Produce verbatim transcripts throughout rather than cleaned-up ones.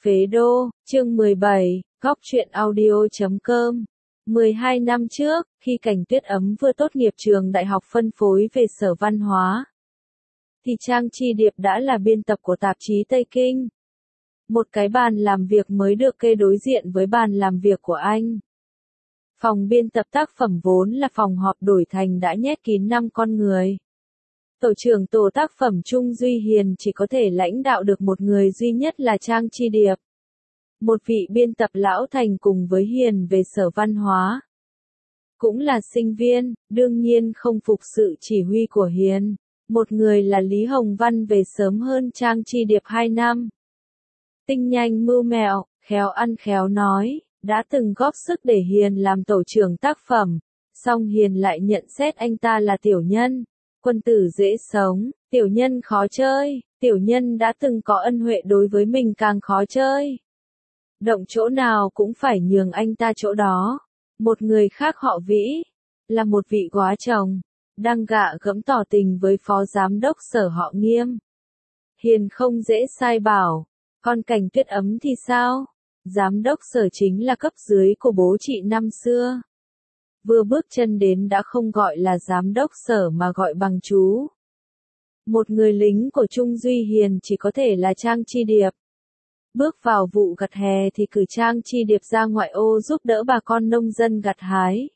Phế Đô, chương mười bảy, góc truyện audio chấm com. mười hai năm trước, khi Cảnh Tuyết Ấm vừa tốt nghiệp trường đại học phân phối về Sở Văn hóa, thì Trang Chi Điệp đã là biên tập của tạp chí Tây Kinh. Một cái bàn làm việc mới được kê đối diện với bàn làm việc của anh. Phòng biên tập tác phẩm vốn là phòng họp đổi thành đã nhét kín năm con người. Tổ trưởng tổ tác phẩm Trung Duy Hiền chỉ có thể lãnh đạo được một người duy nhất là Trang Chi Điệp. Một vị biên tập lão thành cùng với Hiền về Sở Văn hóa. Cũng là sinh viên, đương nhiên không phục sự chỉ huy của Hiền. Một người là Lý Hồng Văn về sớm hơn Trang Chi Điệp hai năm. Tinh nhanh mưu mẹo, khéo ăn khéo nói, đã từng góp sức để Hiền làm tổ trưởng tác phẩm, song Hiền lại nhận xét anh ta là tiểu nhân, quân tử dễ sống, tiểu nhân khó chơi, tiểu nhân đã từng có ân huệ đối với mình càng khó chơi. Động chỗ nào cũng phải nhường anh ta chỗ đó. Một người khác họ Vĩ, là một vị góa chồng, đang gạ gẫm tỏ tình với phó giám đốc Sở họ Nghiêm. Hiền không dễ sai bảo, còn Cảnh Tuyết Ấm thì sao? Giám đốc Sở chính là cấp dưới của bố chị năm xưa. Vừa bước chân đến đã không gọi là giám đốc Sở mà gọi bằng chú. Một người lính của Trung Duy Hiền chỉ có thể là Trang Chi Điệp. Bước vào vụ gặt hè thì cử Trang Chi Điệp ra ngoại ô giúp đỡ bà con nông dân gặt hái.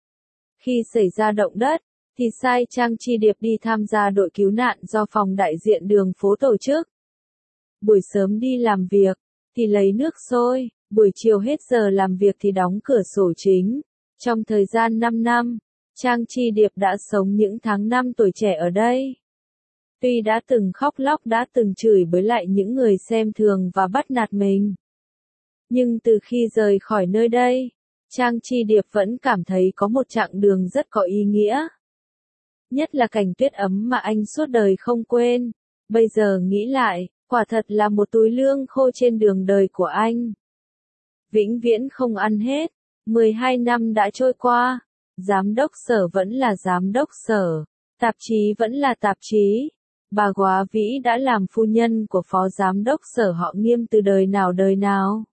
Khi xảy ra động đất, thì sai Trang Chi Điệp đi tham gia đội cứu nạn do phòng đại diện đường phố tổ chức. Buổi sớm đi làm việc, thì lấy nước sôi, buổi chiều hết giờ làm việc thì đóng cửa sổ chính. Trong thời gian năm năm, Trang Chi Điệp đã sống những tháng năm tuổi trẻ ở đây. Tuy đã từng khóc lóc đã từng chửi bới lại những người xem thường và bắt nạt mình. Nhưng từ khi rời khỏi nơi đây, Trang Chi Điệp vẫn cảm thấy có một chặng đường rất có ý nghĩa. Nhất là Cảnh Tuyết Ấm mà anh suốt đời không quên. Bây giờ nghĩ lại, quả thật là một túi lương khô trên đường đời của anh. Vĩnh viễn không ăn hết. mười hai năm đã trôi qua. Giám đốc Sở vẫn là giám đốc Sở. Tạp chí vẫn là tạp chí. Bà Góa Vĩ đã làm phu nhân của phó giám đốc Sở họ Nghiêm từ đời nào đời nào.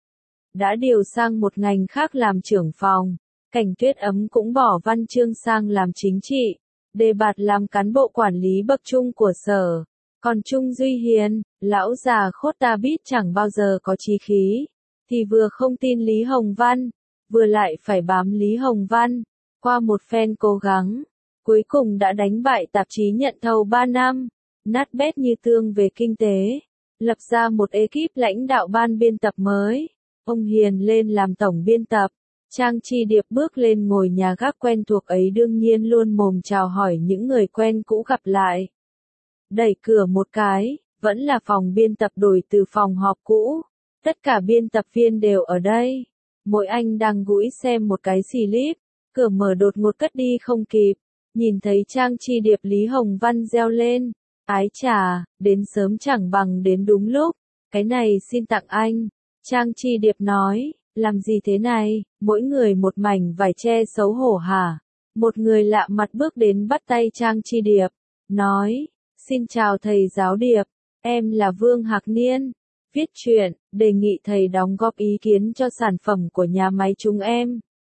Đã điều sang một ngành khác làm trưởng phòng. Cảnh Tuyết Ấm cũng bỏ văn chương sang làm chính trị. Đề bạt làm cán bộ quản lý bậc trung của Sở. Còn Trung Duy Hiền, lão già khốt ta biết chẳng bao giờ có chí khí. Thì vừa không tin Lý Hồng Văn, vừa lại phải bám Lý Hồng Văn. Qua một phen cố gắng, cuối cùng đã đánh bại tạp chí nhận thầu ba năm, nát bét như tương về kinh tế, lập ra một ekip lãnh đạo ban biên tập mới. Ông Hiền lên làm tổng biên tập, Trang Chi Điệp bước lên ngồi nhà gác quen thuộc ấy đương nhiên luôn mồm chào hỏi những người quen cũ gặp lại. Đẩy cửa một cái, vẫn là phòng biên tập đổi từ phòng họp cũ. Tất cả biên tập viên đều ở đây. Mỗi anh đang gũi xem một cái slip, cửa mở đột ngột cất đi không kịp. Nhìn thấy Trang Chi Điệp Lý Hồng Văn reo lên. Ái chà, đến sớm chẳng bằng đến đúng lúc. Cái này xin tặng anh. Trang Chi Điệp nói, làm gì thế này, mỗi người một mảnh vải che xấu hổ hả? Một người lạ mặt bước đến bắt tay Trang Chi Điệp, nói, xin chào thầy giáo Điệp, em là Vương Hạc Niên, viết truyện, đề nghị thầy đóng góp ý kiến cho sản phẩm của nhà máy chúng em.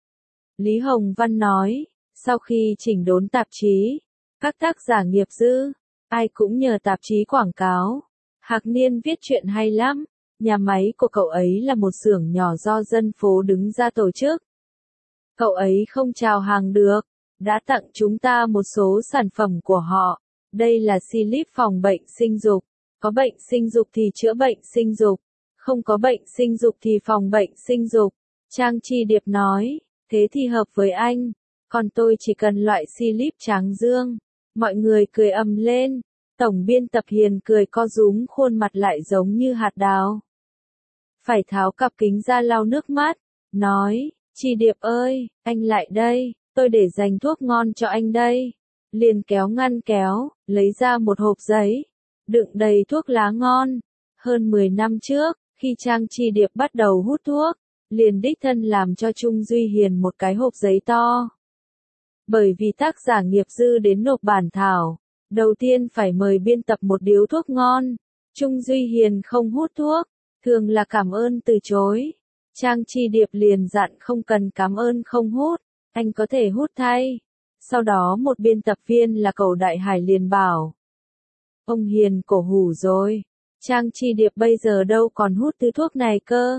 Lý Hồng Văn nói, sau khi chỉnh đốn tạp chí, các tác giả nghiệp dư, ai cũng nhờ tạp chí quảng cáo. Hạc Niên viết truyện hay lắm, nhà máy của cậu ấy là một xưởng nhỏ do dân phố đứng ra tổ chức. Cậu ấy không chào hàng được, đã tặng chúng ta một số sản phẩm của họ. Đây là slip phòng bệnh sinh dục, có bệnh sinh dục thì chữa bệnh sinh dục, không có bệnh sinh dục thì phòng bệnh sinh dục. Trang Chi Điệp nói, thế thì hợp với anh, còn tôi chỉ cần loại slip trắng dương. Mọi người cười ầm lên, tổng biên tập Hiền cười co rúm khuôn mặt lại giống như hạt đào. Phải tháo cặp kính ra lau nước mắt, nói, Chi Điệp ơi, anh lại đây, tôi để dành thuốc ngon cho anh đây. Liền kéo ngăn kéo, lấy ra một hộp giấy, đựng đầy thuốc lá ngon. Hơn mười năm trước, khi Trang Chi Điệp bắt đầu hút thuốc, liền đích thân làm cho Trung Duy Hiền một cái hộp giấy to. Bởi vì tác giả nghiệp dư đến nộp bản thảo, đầu tiên phải mời biên tập một điếu thuốc ngon. Trung Duy Hiền không hút thuốc, thường là cảm ơn từ chối. Trang Chi Điệp liền dặn không cần cảm ơn không hút, anh có thể hút thay. Sau đó một biên tập viên là Cầu Đại Hải liền bảo. Ông Hiền cổ hủ rồi. Trang Chi Điệp bây giờ đâu còn hút thứ thuốc này cơ.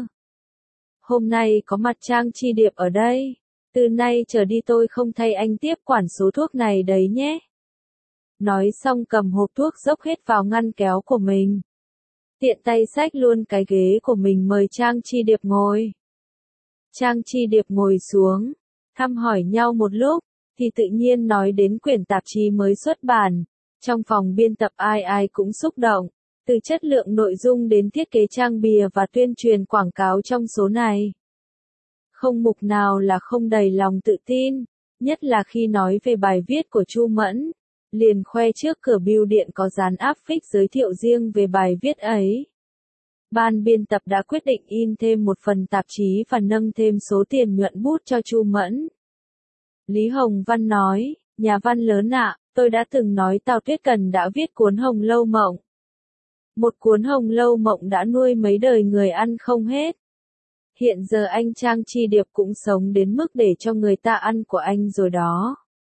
Hôm nay có mặt Trang Chi Điệp ở đây. Từ nay trở đi tôi không thay anh tiếp quản số thuốc này đấy nhé. Nói xong cầm hộp thuốc dốc hết vào ngăn kéo của mình. Tiện tay xách luôn cái ghế của mình mời Trang Chi Điệp ngồi. Trang Chi Điệp ngồi xuống, thăm hỏi nhau một lúc, thì tự nhiên nói đến quyển tạp chí mới xuất bản. Trong phòng biên tập ai ai cũng xúc động, từ chất lượng nội dung đến thiết kế trang bìa và tuyên truyền quảng cáo trong số này. Không mục nào là không đầy lòng tự tin, nhất là khi nói về bài viết của Chu Mẫn. Liền khoe trước cửa bưu điện có dán áp phích giới thiệu riêng về bài viết ấy. Ban biên tập đã quyết định in thêm một phần tạp chí và nâng thêm số tiền nhuận bút cho Chu Mẫn. Lý Hồng Văn nói, nhà văn lớn ạ, tôi đã từng nói Tào Tuyết Cần đã viết cuốn Hồng Lâu Mộng. Một cuốn Hồng Lâu Mộng đã nuôi mấy đời người ăn không hết. Hiện giờ anh Trang Chi Điệp cũng sống đến mức để cho người ta ăn của anh rồi đó.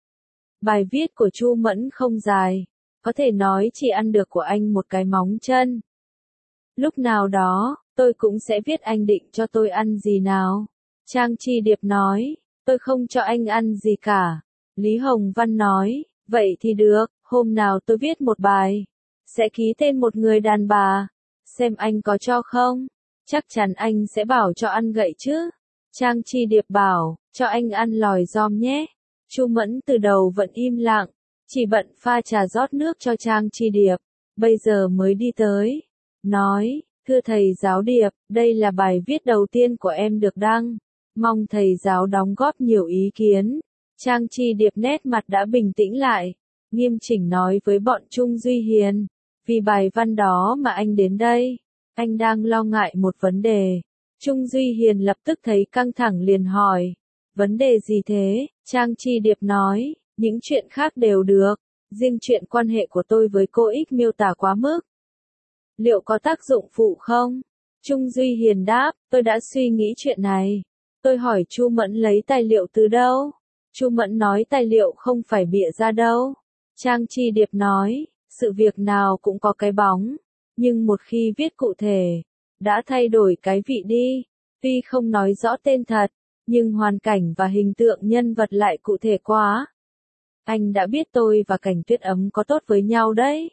Bài viết của Chu Mẫn không dài, có thể nói chỉ ăn được của anh một cái móng chân. Lúc nào đó, tôi cũng sẽ viết anh định cho tôi ăn gì nào. Trang Chi Điệp nói, tôi không cho anh ăn gì cả. Lý Hồng Văn nói, vậy thì được, hôm nào tôi viết một bài, sẽ ký tên một người đàn bà, xem anh có cho không. Chắc chắn anh sẽ bảo cho ăn gậy chứ. Trang Chi Điệp bảo, cho anh ăn lòi giom nhé. Chu Mẫn từ đầu vẫn im lặng, chỉ bận pha trà rót nước cho Trang Chi Điệp, bây giờ mới đi tới. Nói, thưa thầy giáo Điệp, đây là bài viết đầu tiên của em được đăng, mong thầy giáo đóng góp nhiều ý kiến. Trang Chi Điệp nét mặt đã bình tĩnh lại, nghiêm chỉnh nói với bọn Trung Duy Hiền, vì bài văn đó mà anh đến đây, anh đang lo ngại một vấn đề. Trung Duy Hiền lập tức thấy căng thẳng liền hỏi, vấn đề gì thế? Trang Chi Điệp nói, những chuyện khác đều được, riêng chuyện quan hệ của tôi với cô X miêu tả quá mức. Liệu có tác dụng phụ không? Trung Duy Hiền đáp, tôi đã suy nghĩ chuyện này. Tôi hỏi Chu Mẫn lấy tài liệu từ đâu? Chu Mẫn nói tài liệu không phải bịa ra đâu. Trang Chi Điệp nói, sự việc nào cũng có cái bóng, nhưng một khi viết cụ thể, đã thay đổi cái vị đi, tuy không nói rõ tên thật, nhưng hoàn cảnh và hình tượng nhân vật lại cụ thể quá. Anh đã biết tôi và Cảnh Tuyết Ấm có tốt với nhau đấy.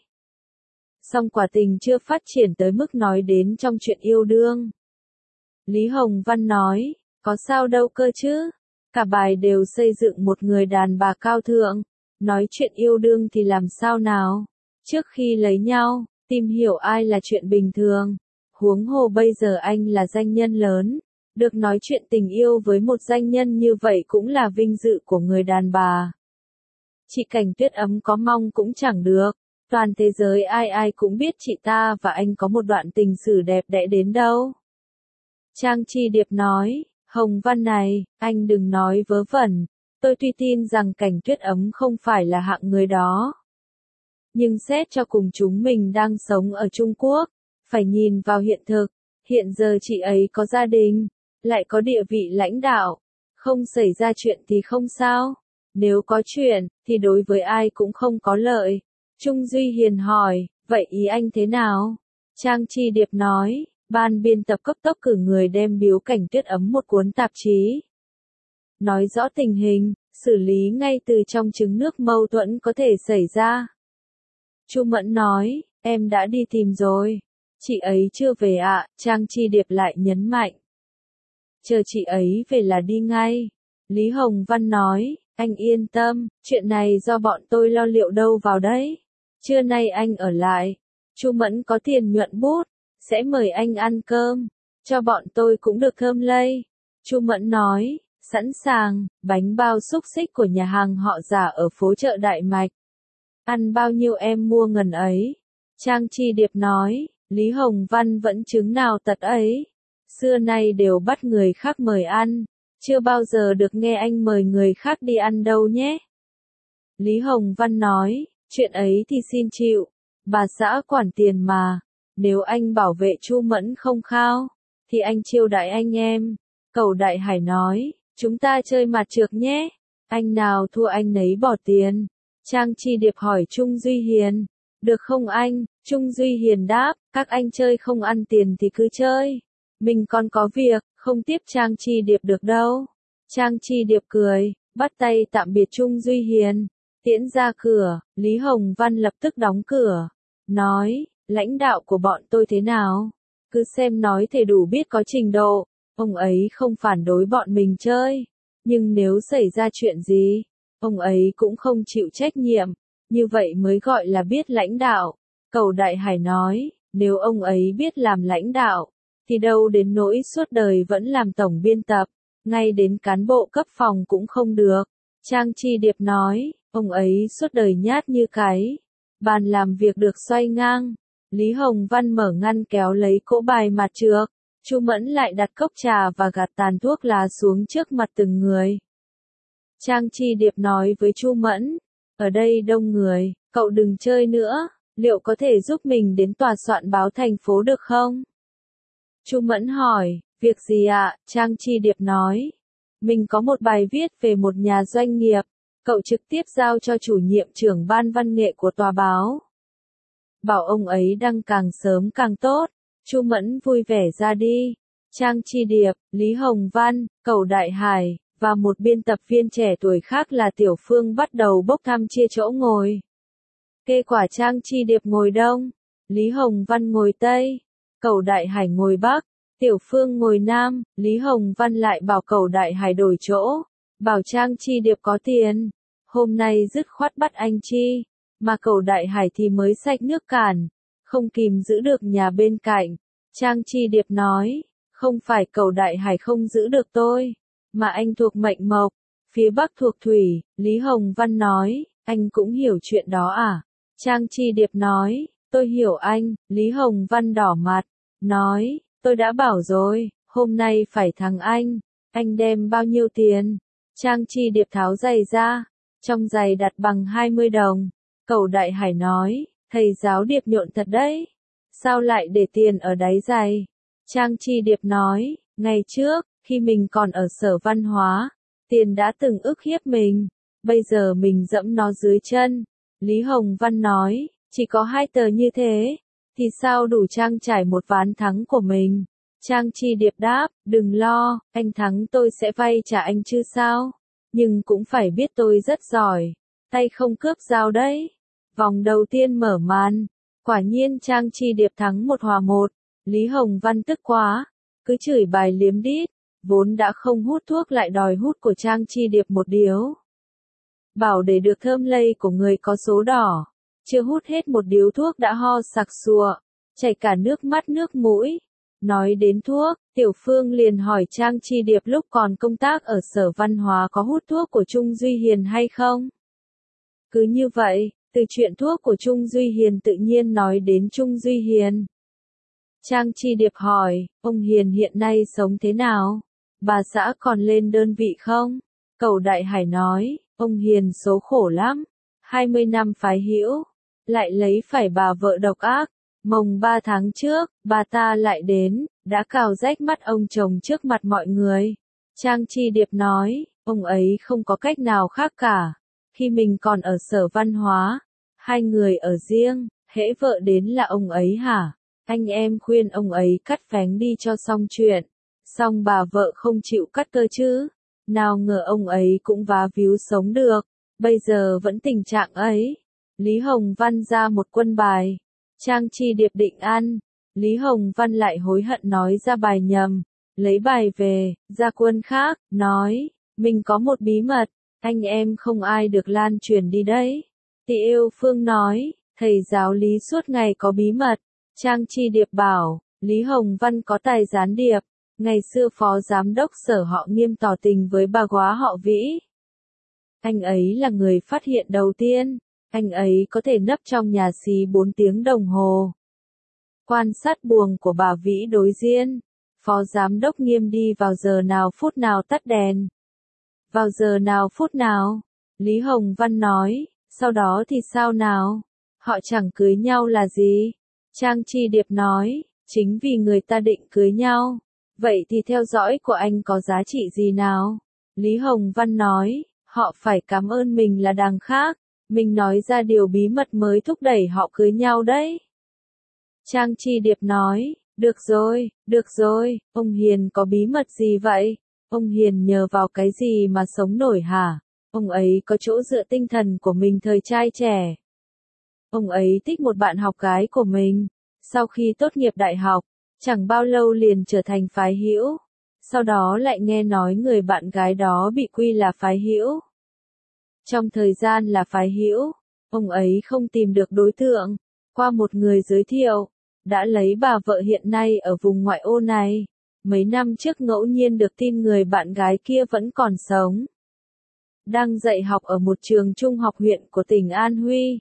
Song quả tình chưa phát triển tới mức nói đến trong chuyện yêu đương. Lý Hồng Văn nói, có sao đâu cơ chứ. Cả bài đều xây dựng một người đàn bà cao thượng. Nói chuyện yêu đương thì làm sao nào. Trước khi lấy nhau, tìm hiểu ai là chuyện bình thường. Huống hồ bây giờ anh là danh nhân lớn. Được nói chuyện tình yêu với một danh nhân như vậy cũng là vinh dự của người đàn bà. Chị Cảnh Tuyết Ấm có mong cũng chẳng được. Toàn thế giới ai ai cũng biết chị ta và anh có một đoạn tình sử đẹp đẽ đến đâu. Trang Chi Điệp nói, Hồng Văn này, anh đừng nói vớ vẩn. Tôi tuy tin rằng Cảnh Tuyết Ấm không phải là hạng người đó. Nhưng xét cho cùng chúng mình đang sống ở Trung Quốc, phải nhìn vào hiện thực. Hiện giờ chị ấy có gia đình, lại có địa vị lãnh đạo. Không xảy ra chuyện thì không sao. Nếu có chuyện, thì đối với ai cũng không có lợi. Trung Duy Hiền hỏi, vậy ý anh thế nào? Trang Chi Điệp nói, ban biên tập cấp tốc cử người đem biếu Cảnh Tuyết Ấm một cuốn tạp chí. Nói rõ tình hình, xử lý ngay từ trong trứng nước mâu thuẫn có thể xảy ra. Chu Mẫn nói, em đã đi tìm rồi. Chị ấy chưa về ạ, à, Trang Chi Điệp lại nhấn mạnh. Chờ chị ấy về là đi ngay. Lý Hồng Văn nói, anh yên tâm, chuyện này do bọn tôi lo liệu đâu vào đấy. Trưa nay anh ở lại, Chu Mẫn có tiền nhuận bút, sẽ mời anh ăn cơm, cho bọn tôi cũng được thơm lây. Chu Mẫn nói, sẵn sàng, bánh bao xúc xích của nhà hàng họ Giả ở phố chợ Đại Mạch. Ăn bao nhiêu em mua ngần ấy. Trang Chi Điệp nói, Lý Hồng Văn vẫn chứng nào tật ấy. Xưa nay đều bắt người khác mời ăn, chưa bao giờ được nghe anh mời người khác đi ăn đâu nhé. Lý Hồng Văn nói, chuyện ấy thì xin chịu, bà xã quản tiền mà. nếu anh bảo vệ Chu Mẫn không khao, thì anh chiêu đãi anh em. Cẩu Đại Hải nói, chúng ta chơi mặt trược nhé, anh nào thua anh nấy bỏ tiền. Trang Chi Điệp hỏi Trung Duy Hiền, được không anh? Trung Duy Hiền đáp, các anh chơi không ăn tiền thì cứ chơi. Mình còn có việc, không tiếp Trang Chi Điệp được đâu. Trang Chi Điệp cười, bắt tay tạm biệt Trung Duy Hiền. Tiễn ra cửa, Lý Hồng Văn lập tức đóng cửa. Nói, lãnh đạo của bọn tôi thế nào? Cứ xem nói thể đủ biết có trình độ. Ông ấy không phản đối bọn mình chơi. Nhưng nếu xảy ra chuyện gì, ông ấy cũng không chịu trách nhiệm. Như vậy mới gọi là biết lãnh đạo. Cẩu Đại Hải nói, nếu ông ấy biết làm lãnh đạo, thì đâu đến nỗi suốt đời vẫn làm tổng biên tập, ngay đến cán bộ cấp phòng cũng không được. Trang Chi Điệp nói, ông ấy suốt đời nhát như cái bàn làm việc được xoay ngang. Lý Hồng Văn mở ngăn kéo lấy cỗ bài mặt trược. Chu Mẫn lại đặt cốc trà và gạt tàn thuốc lá xuống trước mặt từng người. Trang Chi Điệp nói với Chu Mẫn, ở đây đông người, cậu đừng chơi nữa, liệu có thể giúp mình đến tòa soạn báo thành phố được không? Chu Mẫn hỏi, việc gì ạ? Trang Chi Điệp nói, mình có một bài viết về một nhà doanh nghiệp, cậu trực tiếp giao cho chủ nhiệm trưởng ban văn nghệ của tòa báo. Bảo ông ấy đăng càng sớm càng tốt. Chu Mẫn vui vẻ ra đi. Trang Chi Điệp, Lý Hồng Văn, Cẩu Đại Hải, và một biên tập viên trẻ tuổi khác là Tiểu Phương bắt đầu bốc thăm chia chỗ ngồi. Kết quả Trang Chi Điệp ngồi đông, Lý Hồng Văn ngồi tây, Cẩu Đại Hải ngồi bắc, Tiểu Phương ngồi nam. Lý Hồng Văn lại bảo Cẩu Đại Hải đổi chỗ, bảo Trang Chi Điệp có tiền, hôm nay dứt khoát bắt anh Chi, mà Cẩu Đại Hải thì mới sạch nước cản, không kìm giữ được nhà bên cạnh. Trang Chi Điệp nói, không phải Cẩu Đại Hải không giữ được tôi, mà anh thuộc mệnh mộc, phía bắc thuộc thủy. Lý Hồng Văn nói, anh cũng hiểu chuyện đó à? Trang Chi Điệp nói, tôi hiểu anh. Lý Hồng Văn đỏ mặt, nói, tôi đã bảo rồi, hôm nay phải thắng anh, anh đem bao nhiêu tiền? Trang Chi Điệp tháo giày ra, trong giày đặt bằng hai mươi đồng. Cẩu Đại Hải nói, thầy giáo Điệp nhộn thật đấy, sao lại để tiền ở đáy giày? Trang Chi Điệp nói, ngày trước, khi mình còn ở Sở Văn hóa, tiền đã từng ức hiếp mình, bây giờ mình dẫm nó dưới chân. Lý Hồng Văn nói, chỉ có hai tờ như thế, thì sao đủ trang trải một ván thắng của mình? Trang Chi Điệp đáp, đừng lo, anh thắng tôi sẽ vay trả anh chứ sao? Nhưng cũng phải biết tôi rất giỏi, tay không cướp dao đấy. Vòng đầu tiên mở màn, quả nhiên Trang Chi Điệp thắng một hòa một. Lý Hồng Văn tức quá, cứ chửi bài liếm đít, vốn đã không hút thuốc lại đòi hút của Trang Chi Điệp một điếu. Bảo để được thơm lây của người có số đỏ, chưa hút hết một điếu thuốc đã ho sặc sụa, chảy cả nước mắt nước mũi. Nói đến thuốc, Tiểu Phương liền hỏi Trang Chi Điệp lúc còn công tác ở Sở Văn hóa có hút thuốc của Trung Duy Hiền hay không? Cứ như vậy, từ chuyện thuốc của Trung Duy Hiền tự nhiên nói đến Trung Duy Hiền. Trang Chi Điệp hỏi, ông Hiền hiện nay sống thế nào? Bà xã còn lên đơn vị không? Cẩu Đại Hải nói, ông Hiền số khổ lắm, hai mươi năm phái hữu, lại lấy phải bà vợ độc ác. Mồng ba tháng trước, bà ta lại đến, đã cào rách mắt ông chồng trước mặt mọi người. Trang Chi Điệp nói, ông ấy không có cách nào khác cả. Khi mình còn ở Sở Văn hóa, hai người ở riêng, hễ vợ đến là ông ấy hả? Anh em khuyên ông ấy cắt phén đi cho xong chuyện. Xong bà vợ không chịu cắt cơ chứ. Nào ngờ ông ấy cũng vá víu sống được. Bây giờ vẫn tình trạng ấy. Lý Hồng Văn ra một quân bài. Trang Chi Điệp định ăn. Lý Hồng Văn lại hối hận nói ra bài nhầm. Lấy bài về, ra quân khác, nói, mình có một bí mật, anh em không ai được lan truyền đi đấy. Tị Yêu Phương nói, thầy giáo Lý suốt ngày có bí mật. Trang Chi Điệp bảo, Lý Hồng Văn có tài gián điệp. Ngày xưa phó giám đốc Sở họ Nghiêm tỏ tình với bà góa họ Vĩ. Anh ấy là người phát hiện đầu tiên. Anh ấy có thể nấp trong nhà xí bốn tiếng đồng hồ. Quan sát buồng của bà Vĩ đối diện. Phó giám đốc Nghiêm đi vào giờ nào phút nào tắt đèn. Vào giờ nào phút nào? Lý Hồng Văn nói, sau đó thì sao nào? Họ chẳng cưới nhau là gì? Trang Chi Điệp nói, chính vì người ta định cưới nhau. Vậy thì theo dõi của anh có giá trị gì nào? Lý Hồng Văn nói, họ phải cảm ơn mình là đằng khác. Mình nói ra điều bí mật mới thúc đẩy họ cưới nhau đấy. Trang Chi Điệp nói, được rồi, được rồi, ông Hiền có bí mật gì vậy? Ông Hiền nhờ vào cái gì mà sống nổi hả? Ông ấy có chỗ dựa tinh thần của mình thời trai trẻ. Ông ấy thích một bạn học gái của mình. Sau khi tốt nghiệp đại học, chẳng bao lâu liền trở thành phái hữu. Sau đó lại nghe nói người bạn gái đó bị quy là phái hữu. Trong thời gian là phái hữu, ông ấy không tìm được đối tượng. Qua một người giới thiệu, đã lấy bà vợ hiện nay ở vùng ngoại ô này. Mấy năm trước ngẫu nhiên được tin người bạn gái kia vẫn còn sống. Đang dạy học ở một trường trung học huyện của tỉnh An Huy.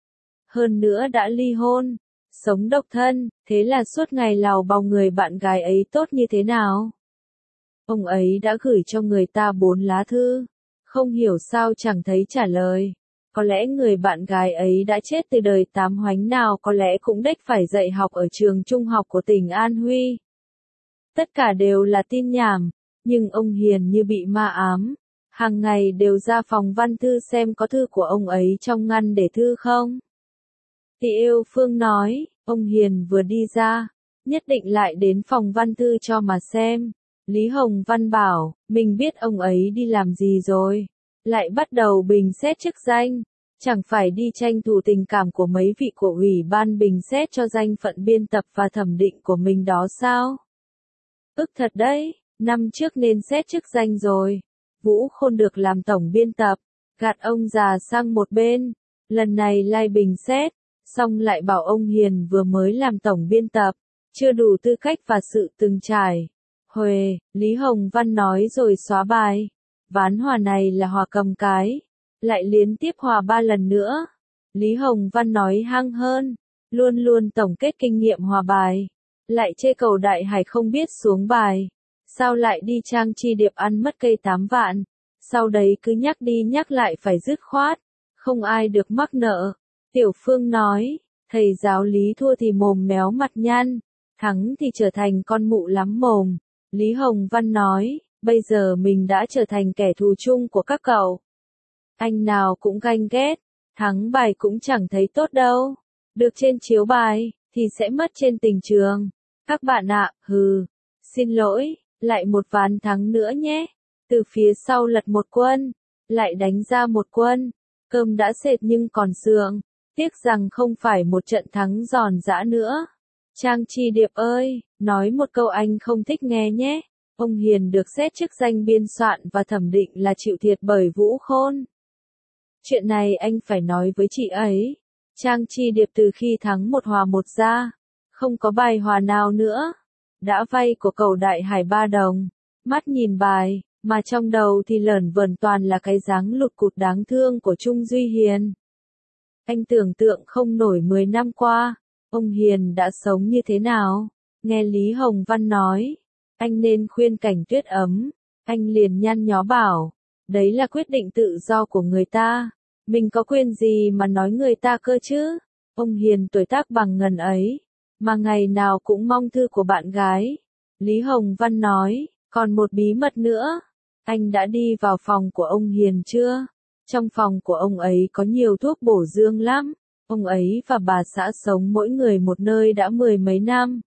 Hơn nữa đã ly hôn, sống độc thân, thế là suốt ngày lào bòng người bạn gái ấy tốt như thế nào. Ông ấy đã gửi cho người ta bốn lá thư, không hiểu sao chẳng thấy trả lời. Có lẽ người bạn gái ấy đã chết từ đời tám hoánh nào, có lẽ cũng đếch phải dạy học ở trường trung học của tỉnh An Huy. Tất cả đều là tin nhảm, nhưng ông Hiền như bị ma ám. Hàng ngày đều ra phòng văn thư xem có thư của ông ấy trong ngăn để thư không. Thì Yêu Phương nói, ông Hiền vừa đi ra, nhất định lại đến phòng văn thư cho mà xem. Lý Hồng Văn bảo, mình biết ông ấy đi làm gì rồi. Lại bắt đầu bình xét chức danh. Chẳng phải đi tranh thủ tình cảm của mấy vị của ủy ban bình xét cho danh phận biên tập và thẩm định của mình đó sao? Ức thật đấy, năm trước nên xét chức danh rồi. Vũ Khôn được làm tổng biên tập, gạt ông già sang một bên. Lần này lai bình xét, xong lại bảo ông Hiền vừa mới làm tổng biên tập, chưa đủ tư cách và sự từng trải. Huề, Lý Hồng Văn nói rồi xóa bài. Ván hòa này là hòa cầm cái. Lại liên tiếp hòa ba lần nữa. Lý Hồng Văn nói hăng hơn. Luôn luôn tổng kết kinh nghiệm hòa bài. Lại chê Cầu Đại Hải không biết xuống bài. Sao lại đi Trang Chi Điệp ăn mất cây tám vạn. Sau đấy cứ nhắc đi nhắc lại phải dứt khoát. Không ai được mắc nợ. Tiểu Phương nói. Thầy giáo Lý thua thì mồm méo mặt nhăn. Thắng thì trở thành con mụ lắm mồm. Lý Hồng Văn nói. Bây giờ mình đã trở thành kẻ thù chung của các cậu. Anh nào cũng ganh ghét. Thắng bài cũng chẳng thấy tốt đâu. Được trên chiếu bài, thì sẽ mất trên tình trường. Các bạn ạ, hừ. Xin lỗi, lại một ván thắng nữa nhé. Từ phía sau lật một quân. Lại đánh ra một quân. Cơm đã sệt nhưng còn sườn. Tiếc rằng không phải một trận thắng giòn giã nữa. Trang Chi Điệp ơi, nói một câu anh không thích nghe nhé. Ông Hiền được xét chức danh biên soạn và thẩm định là chịu thiệt bởi Vũ Khôn. Chuyện này anh phải nói với chị ấy. Trang Chi Điệp từ khi thắng một hòa một ra, không có bài hòa nào nữa. Đã vay của Cầu Đại Hải ba đồng. Mắt nhìn bài, mà trong đầu thì lởn vởn toàn là cái dáng lụt cụt đáng thương của Trung Duy Hiền. Anh tưởng tượng không nổi mười năm qua, ông Hiền đã sống như thế nào. Nghe Lý Hồng Văn nói, anh nên khuyên Cảnh Tuyết Ấm. Anh liền nhăn nhó bảo, đấy là quyết định tự do của người ta. Mình có quyền gì mà nói người ta cơ chứ? Ông Hiền tuổi tác bằng ngần ấy, mà ngày nào cũng mong thư của bạn gái. Lý Hồng Văn nói, còn một bí mật nữa. Anh đã đi vào phòng của ông Hiền chưa? Trong phòng của ông ấy có nhiều thuốc bổ dương lắm. Ông ấy và bà xã sống mỗi người một nơi đã mười mấy năm.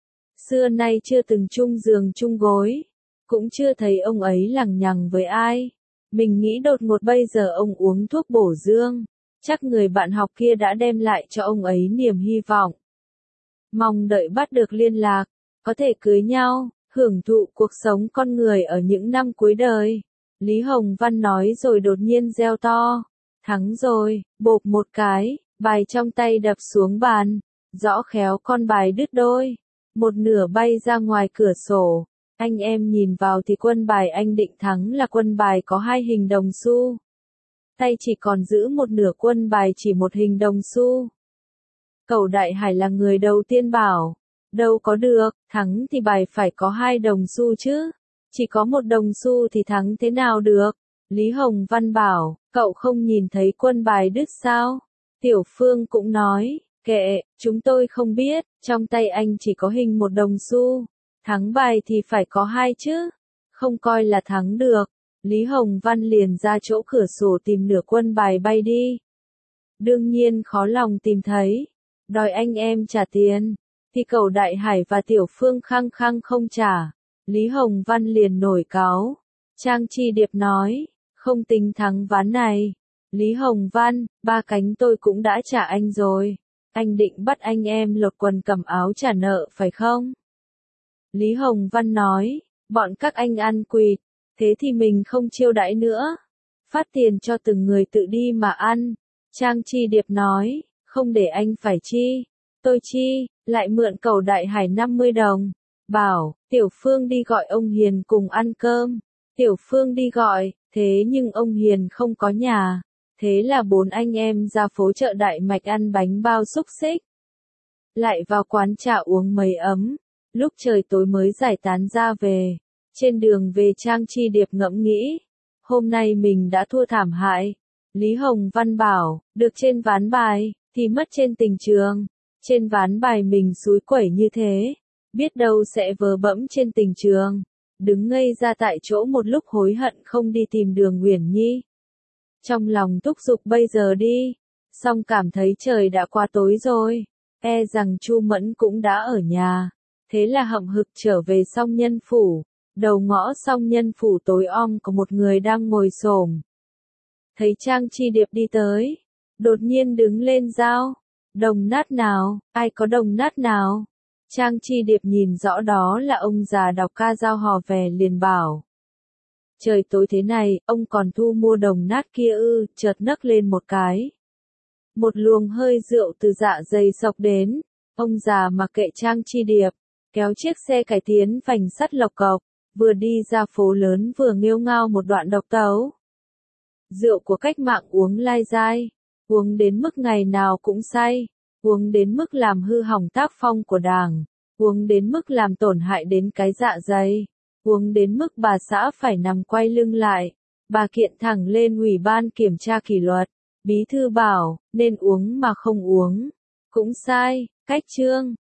Xưa nay chưa từng chung giường chung gối. Cũng chưa thấy ông ấy lằng nhằng với ai. Mình nghĩ đột ngột bây giờ ông uống thuốc bổ dương. Chắc người bạn học kia đã đem lại cho ông ấy niềm hy vọng. Mong đợi bắt được liên lạc. Có thể cưới nhau, hưởng thụ cuộc sống con người ở những năm cuối đời. Lý Hồng Văn nói rồi đột nhiên reo to. Thắng rồi, bộp một cái, bài trong tay đập xuống bàn. Rõ khéo con bài đứt đôi. Một nửa bay ra ngoài cửa sổ. Anh em nhìn vào thì quân bài anh định thắng là quân bài có hai hình đồng xu. Tay chỉ còn giữ một nửa quân bài chỉ một hình đồng xu. Cầu Đại Hải là người đầu tiên bảo. Đâu có được, thắng thì bài phải có hai đồng xu chứ. Chỉ có một đồng xu thì thắng thế nào được. Lý Hồng Văn bảo, cậu không nhìn thấy quân bài đứt sao? Tiểu Phương cũng nói, Kệ, chúng tôi không biết, trong tay anh chỉ có hình một đồng xu. Thắng bài thì phải có hai chứ. Không coi là thắng được. Lý Hồng Văn liền ra chỗ cửa sổ tìm nửa quân bài bay đi. Đương nhiên khó lòng tìm thấy. Đòi anh em trả tiền. Thì Cẩu Đại Hải và Tiểu Phương khăng khăng không trả. Lý Hồng Văn liền nổi cáu. Trang Chi Điệp nói, không tính thắng ván này. Lý Hồng Văn, ba cánh tôi cũng đã trả anh rồi. Anh định bắt anh em lột quần cầm áo trả nợ phải không? Lý Hồng Văn nói, bọn các anh ăn quỵt, thế thì mình không chiêu đãi nữa. Phát tiền cho từng người tự đi mà ăn. Trang Chi Điệp nói, không để anh phải chi. Tôi chi, lại mượn Cẩu Đại Hải năm mươi đồng. Bảo, Tiểu Phương đi gọi ông Hiền cùng ăn cơm. Tiểu Phương đi gọi, thế nhưng ông Hiền không có nhà. Thế là bốn anh em ra phố chợ Đại Mạch ăn bánh bao xúc xích. Lại vào quán trà uống mấy ấm. Lúc trời tối mới giải tán ra về. Trên đường về Trang Chi Điệp ngẫm nghĩ. Hôm nay mình đã thua thảm hại. Lý Hồng Văn bảo, được trên ván bài, thì mất trên tình trường. Trên ván bài mình xúi quẩy như thế. Biết đâu sẽ vớ bẫm trên tình trường. Đứng ngây ra tại chỗ một lúc hối hận không đi tìm Đường Uyển Nhi. Trong lòng thúc giục bây giờ đi. Xong cảm thấy trời đã qua tối rồi. E rằng Chu Mẫn cũng đã ở nhà. Thế là hậm hực trở về Song Nhân Phủ. Đầu ngõ Song Nhân Phủ tối om có một người đang ngồi xổm. Thấy Trang Chi Điệp đi tới. Đột nhiên đứng lên giao. Đồng nát nào, ai có đồng nát nào? Trang Chi Điệp nhìn rõ đó là ông già đọc ca dao hò về liền bảo. Trời tối thế này, ông còn thu mua đồng nát kia ư, chợt nấc lên một cái. Một luồng hơi rượu từ dạ dày xộc đến, ông già mặc kệ Trang Chi Điệp, kéo chiếc xe cải tiến vành sắt lộc cộc, vừa đi ra phố lớn vừa nghêu ngao một đoạn độc tấu. Rượu của cách mạng uống lai dai, uống đến mức ngày nào cũng say, uống đến mức làm hư hỏng tác phong của Đảng, uống đến mức làm tổn hại đến cái dạ dày. Uống đến mức bà xã phải nằm quay lưng lại. Bà kiện thẳng lên Ủy ban kiểm tra kỷ luật. Bí thư bảo, nên uống mà không uống. Cũng sai, cách chương.